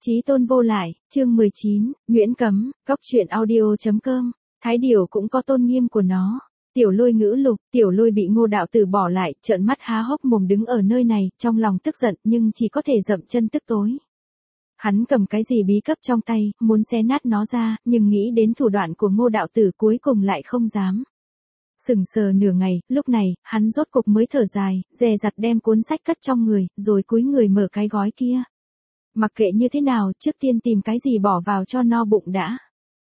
Chí tôn vô lại, chương 19, Nguyễn Cấm, Cóc truyện audio.com, Thái Điểu cũng có tôn nghiêm của nó. Tiểu Lôi ngữ lục, Tiểu Lôi bị Ngô đạo tử bỏ lại, trợn mắt há hốc mồm đứng ở nơi này, trong lòng tức giận nhưng chỉ có thể dậm chân tức tối. Hắn cầm cái gì bí cấp trong tay, muốn xé nát nó ra, nhưng nghĩ đến thủ đoạn của Ngô đạo tử cuối cùng lại không dám. Sừng sờ nửa ngày, lúc này, hắn rốt cục mới thở dài, dè dặt đem cuốn sách cất trong người, rồi cúi người mở cái gói kia. Mặc kệ như thế nào, trước tiên tìm cái gì bỏ vào cho no bụng đã.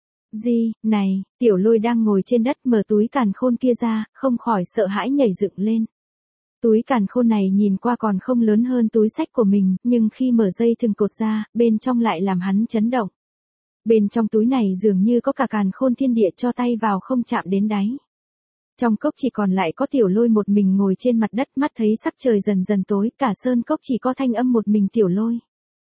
Gì, này, Tiểu Lôi đang ngồi trên đất mở túi càn khôn kia ra, không khỏi sợ hãi nhảy dựng lên. Túi càn khôn này nhìn qua còn không lớn hơn túi sách của mình, nhưng khi mở dây thừng cột ra, bên trong lại làm hắn chấn động. Bên trong túi này dường như có cả càn khôn thiên địa cho tay vào không chạm đến đáy. Trong cốc chỉ còn lại có Tiểu Lôi một mình ngồi trên mặt đất, mắt thấy sắc trời dần dần tối, cả sơn cốc chỉ có thanh âm một mình Tiểu Lôi.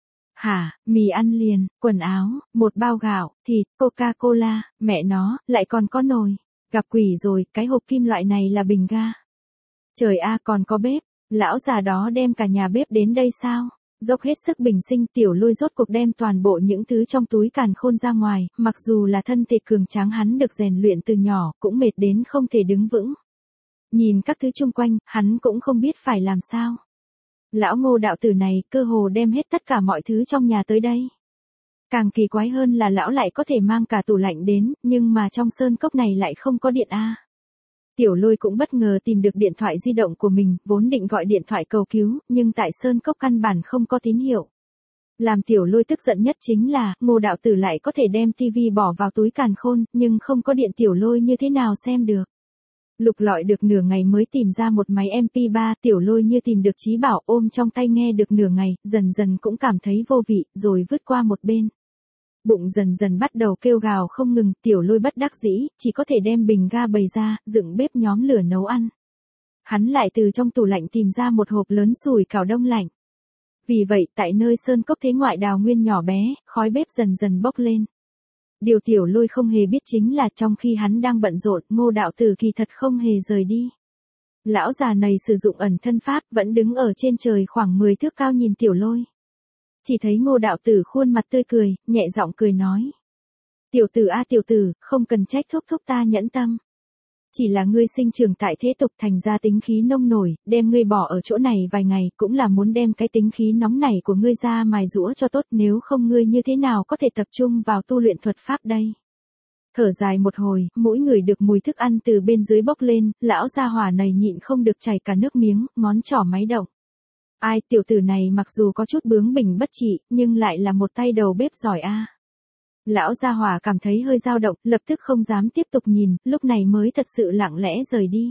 Hả, mì ăn liền, quần áo, một bao gạo, thịt, Coca-Cola, mẹ nó, lại còn có nồi. Gặp quỷ rồi, cái hộp kim loại này là bình ga. Trời a, còn có bếp, lão già đó đem cả nhà bếp đến đây sao? Dốc hết sức bình sinh, Tiểu Lôi rốt cuộc đem toàn bộ những thứ trong túi càn khôn ra ngoài, mặc dù là thân thể cường tráng hắn được rèn luyện từ nhỏ, cũng mệt đến không thể đứng vững. Nhìn các thứ chung quanh, hắn cũng không biết phải làm sao. Lão Ngô đạo tử này cơ hồ đem hết tất cả mọi thứ trong nhà tới đây. Càng kỳ quái hơn là lão lại có thể mang cả tủ lạnh đến, nhưng mà trong sơn cốc này lại không có điện a. Tiểu Lôi cũng bất ngờ tìm được điện thoại di động của mình, vốn định gọi điện thoại cầu cứu, nhưng tại sơn cốc căn bản không có tín hiệu. Làm Tiểu Lôi tức giận nhất chính là, Ngô đạo tử lại có thể đem tivi bỏ vào túi càn khôn, nhưng không có điện Tiểu Lôi như thế nào xem được. Lục lọi được nửa ngày mới tìm ra một máy MP3, Tiểu Lôi như tìm được trí bảo, ôm trong tay nghe được nửa ngày, dần dần cũng cảm thấy vô vị, rồi vứt qua một bên. Bụng dần dần bắt đầu kêu gào không ngừng, Tiểu Lôi bất đắc dĩ, chỉ có thể đem bình ga bày ra, dựng bếp nhóm lửa nấu ăn. Hắn lại từ trong tủ lạnh tìm ra một hộp lớn sủi cảo đông lạnh. Vì vậy, tại nơi sơn cốc thế ngoại đào nguyên nhỏ bé, khói bếp dần dần bốc lên. Điều Tiểu Lôi không hề biết chính là trong khi hắn đang bận rộn, Ngô đạo tử kỳ thật không hề rời đi. Lão già này sử dụng ẩn thân pháp, vẫn đứng ở trên trời khoảng 10 thước cao nhìn Tiểu Lôi. Chỉ thấy Ngô đạo tử khuôn mặt tươi cười, nhẹ giọng cười nói. Tiểu tử a tiểu tử, không cần trách thúc ta nhẫn tâm. Chỉ là ngươi sinh trưởng tại thế tục thành ra tính khí nông nổi, đem ngươi bỏ ở chỗ này vài ngày, cũng là muốn đem cái tính khí nóng nảy của ngươi ra mài giũa cho tốt, nếu không ngươi như thế nào có thể tập trung vào tu luyện thuật pháp đây. Thở dài một hồi, mỗi người được mùi thức ăn từ bên dưới bốc lên, lão gia hỏa này nhịn không được chảy cả nước miếng, ngón trỏ máy động. Ai, tiểu tử này mặc dù có chút bướng bỉnh bất trị, nhưng lại là một tay đầu bếp giỏi a. Lão gia hỏa cảm thấy hơi dao động, lập tức không dám tiếp tục nhìn, lúc này mới thật sự lặng lẽ rời đi.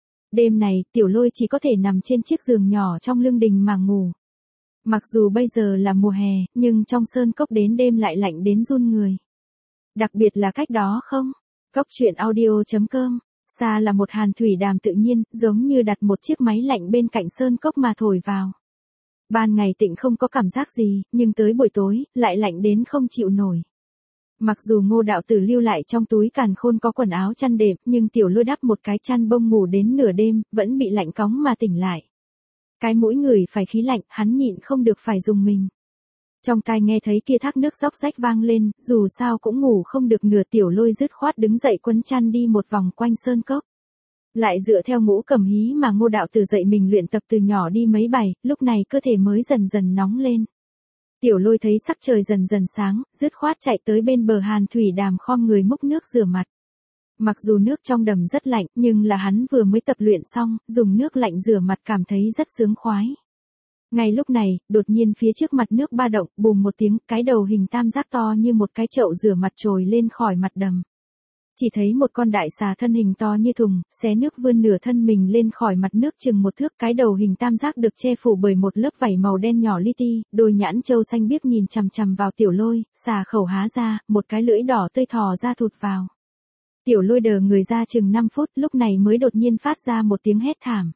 Đêm này, Tiểu Lôi chỉ có thể nằm trên chiếc giường nhỏ trong lương đình mà ngủ. Mặc dù bây giờ là mùa hè, nhưng trong sơn cốc đến đêm lại lạnh đến run người. Đặc biệt là cách đó không? Cóc truyện audio.com, xa là một hàn thủy đàm tự nhiên, giống như đặt một chiếc máy lạnh bên cạnh sơn cốc mà thổi vào. Ban ngày tịnh không có cảm giác gì, nhưng tới buổi tối, lại lạnh đến không chịu nổi. Mặc dù Ngô đạo tử lưu lại trong túi càn khôn có quần áo chăn đệm, nhưng Tiểu Lôi đắp một cái chăn bông ngủ đến nửa đêm, vẫn bị lạnh cóng mà tỉnh lại. Cái mũi người phải khí lạnh, hắn nhịn không được phải dùng mình. Trong tai nghe thấy kia thác nước róc rách vang lên, dù sao cũng ngủ không được nửa, Tiểu Lôi dứt khoát đứng dậy quấn chăn đi một vòng quanh sơn cốc. Lại dựa theo ngũ cầm hí mà Ngô đạo tử dạy mình luyện tập từ nhỏ đi mấy bài, lúc này cơ thể mới dần dần nóng lên. Tiểu Lôi thấy sắc trời dần dần sáng, dứt khoát chạy tới bên bờ hàn thủy đàm khom người múc nước rửa mặt. Mặc dù nước trong đầm rất lạnh, nhưng là hắn vừa mới tập luyện xong, dùng nước lạnh rửa mặt cảm thấy rất sướng khoái. Ngay lúc này, đột nhiên phía trước mặt nước ba động, bùm một tiếng, cái đầu hình tam giác to như một cái chậu rửa mặt trồi lên khỏi mặt đầm. Chỉ thấy một con đại xà thân hình to như thùng, xé nước vươn nửa thân mình lên khỏi mặt nước chừng một thước, cái đầu hình tam giác được che phủ bởi một lớp vảy màu đen nhỏ li ti, đôi nhãn trâu xanh biếc nhìn chằm chằm vào Tiểu Lôi, xà khẩu há ra, một cái lưỡi đỏ tươi thò ra thụt vào. Tiểu Lôi đờ người ra chừng 5 phút, lúc này mới đột nhiên phát ra một tiếng hét thảm.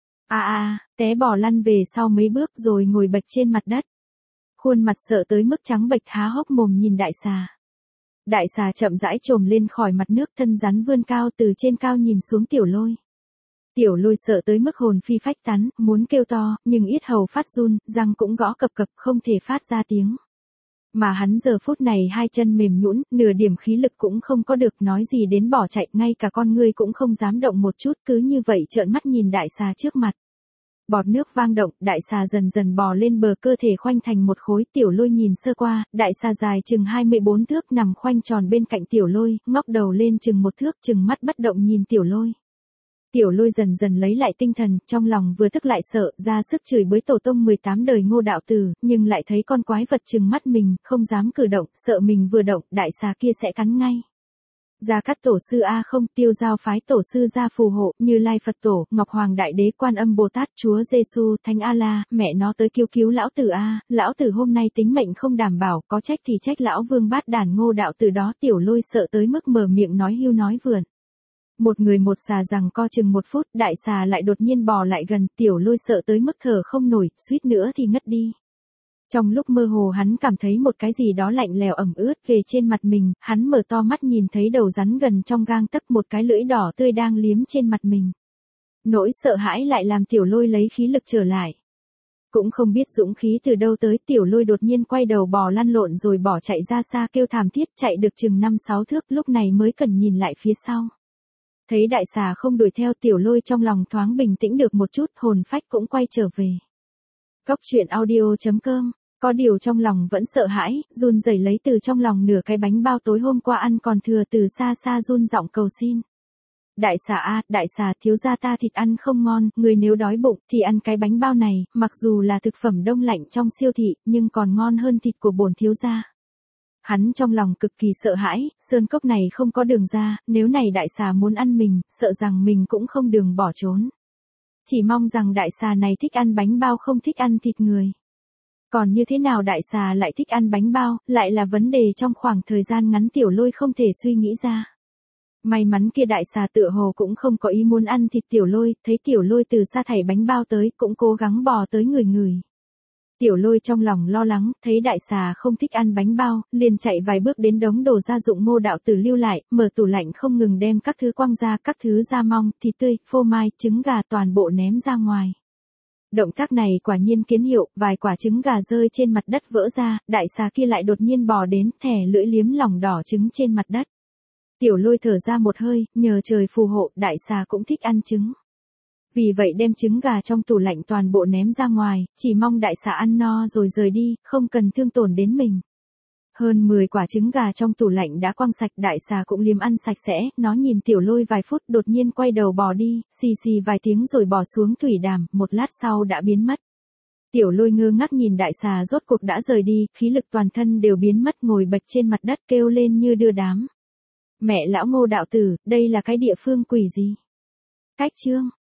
Té bò lăn về sau mấy bước rồi ngồi bệt trên mặt đất. Khuôn mặt sợ tới mức trắng bệch há hốc mồm nhìn đại xà. Đại xà chậm rãi trồm lên khỏi mặt nước, thân rắn vươn cao từ trên cao nhìn xuống Tiểu Lôi. Tiểu Lôi sợ tới mức hồn phi phách tán, muốn kêu to, nhưng yết hầu phát run, răng cũng gõ cập cập không thể phát ra tiếng. Mà hắn giờ phút này hai chân mềm nhũn, nửa điểm khí lực cũng không có được, nói gì đến bỏ chạy, ngay cả con ngươi cũng không dám động một chút, cứ như vậy trợn mắt nhìn đại xà trước mặt. Bọt nước vang động, đại xà dần dần bò lên bờ, cơ thể khoanh thành một khối. Tiểu Lôi nhìn sơ qua, đại xà dài chừng 24 thước nằm khoanh tròn bên cạnh Tiểu Lôi, ngóc đầu lên chừng 1 thước, chừng mắt bất động nhìn Tiểu Lôi. Tiểu Lôi dần dần lấy lại tinh thần, trong lòng vừa tức lại sợ, ra sức chửi bới tổ tông 18 đời Ngô đạo tử, nhưng lại thấy con quái vật trừng mắt mình, không dám cử động, sợ mình vừa động, đại xà kia sẽ cắn ngay. Gia Cát tổ sư A không, Tiêu Giao phái tổ sư gia phù hộ, Như Lai Phật tổ, Ngọc Hoàng Đại Đế, Quan Âm Bồ Tát, Chúa Giêsu, Thánh A La, mẹ nó tới cứu lão tử a, lão tử hôm nay tính mệnh không đảm bảo, có trách thì trách lão vương bát đàn Ngô đạo tử đó. Tiểu Lôi sợ tới mức mở miệng nói hưu nói vượn. Một người một xà rằng co chừng 1 phút, đại xà lại đột nhiên bò lại gần, Tiểu Lôi sợ tới mức thở không nổi, suýt nữa thì ngất đi. Trong lúc mơ hồ hắn cảm thấy một cái gì đó lạnh lẽo ẩm ướt kề trên mặt mình, hắn mở to mắt nhìn thấy đầu rắn gần trong gang tấc, một cái lưỡi đỏ tươi đang liếm trên mặt mình. Nỗi sợ hãi lại làm Tiểu Lôi lấy khí lực trở lại. Cũng không biết dũng khí từ đâu tới, Tiểu Lôi đột nhiên quay đầu bò lăn lộn rồi bỏ chạy ra xa, kêu thảm thiết, chạy được chừng 5-6 thước, lúc này mới cần nhìn lại phía sau. Thấy đại xà không đuổi theo, Tiểu Lôi trong lòng thoáng bình tĩnh được một chút, hồn phách cũng quay trở về. Cóc truyện audio.com. Có điều trong lòng vẫn sợ hãi, run rẩy lấy từ trong lòng nửa cái bánh bao tối hôm qua ăn còn thừa, từ xa xa run giọng cầu xin. Đại xà a, đại xà, thiếu gia ta thịt ăn không ngon, người nếu đói bụng thì ăn cái bánh bao này, mặc dù là thực phẩm đông lạnh trong siêu thị, nhưng còn ngon hơn thịt của bổn thiếu gia. Hắn trong lòng cực kỳ sợ hãi, sơn cốc này không có đường ra, nếu này đại xà muốn ăn mình, sợ rằng mình cũng không đường bỏ trốn. Chỉ mong rằng đại xà này thích ăn bánh bao, không thích ăn thịt người. Còn như thế nào đại xà lại thích ăn bánh bao, lại là vấn đề trong khoảng thời gian ngắn Tiểu Lôi không thể suy nghĩ ra. May mắn kia đại xà tựa hồ cũng không có ý muốn ăn thịt Tiểu Lôi, thấy Tiểu Lôi từ xa thảy bánh bao tới, cũng cố gắng bò tới người. Tiểu Lôi trong lòng lo lắng, thấy đại xà không thích ăn bánh bao, liền chạy vài bước đến đống đồ gia dụng Ngô đạo tử lưu lại, mở tủ lạnh không ngừng đem các thứ quăng ra, các thứ da mong, thịt tươi, phô mai, trứng gà toàn bộ ném ra ngoài. Động tác này quả nhiên kiến hiệu, vài quả trứng gà rơi trên mặt đất vỡ ra, đại xà kia lại đột nhiên bò đến, thè lưỡi liếm lòng đỏ trứng trên mặt đất. Tiểu Lôi thở ra một hơi, nhờ trời phù hộ, đại xà cũng thích ăn trứng. Vì vậy đem trứng gà trong tủ lạnh toàn bộ ném ra ngoài, chỉ mong đại xà ăn no rồi rời đi, không cần thương tổn đến mình. Hơn 10 quả trứng gà trong tủ lạnh đã quăng sạch, đại xà cũng liếm ăn sạch sẽ, nó nhìn Tiểu Lôi vài phút đột nhiên quay đầu bò đi, xì xì vài tiếng rồi bò xuống thủy đàm, một lát sau đã biến mất. Tiểu Lôi ngơ ngác nhìn đại xà rốt cuộc đã rời đi, khí lực toàn thân đều biến mất, ngồi bật trên mặt đất kêu lên như đưa đám. Mẹ lão Ngô đạo tử, đây là cái địa phương quỷ gì? Cách chương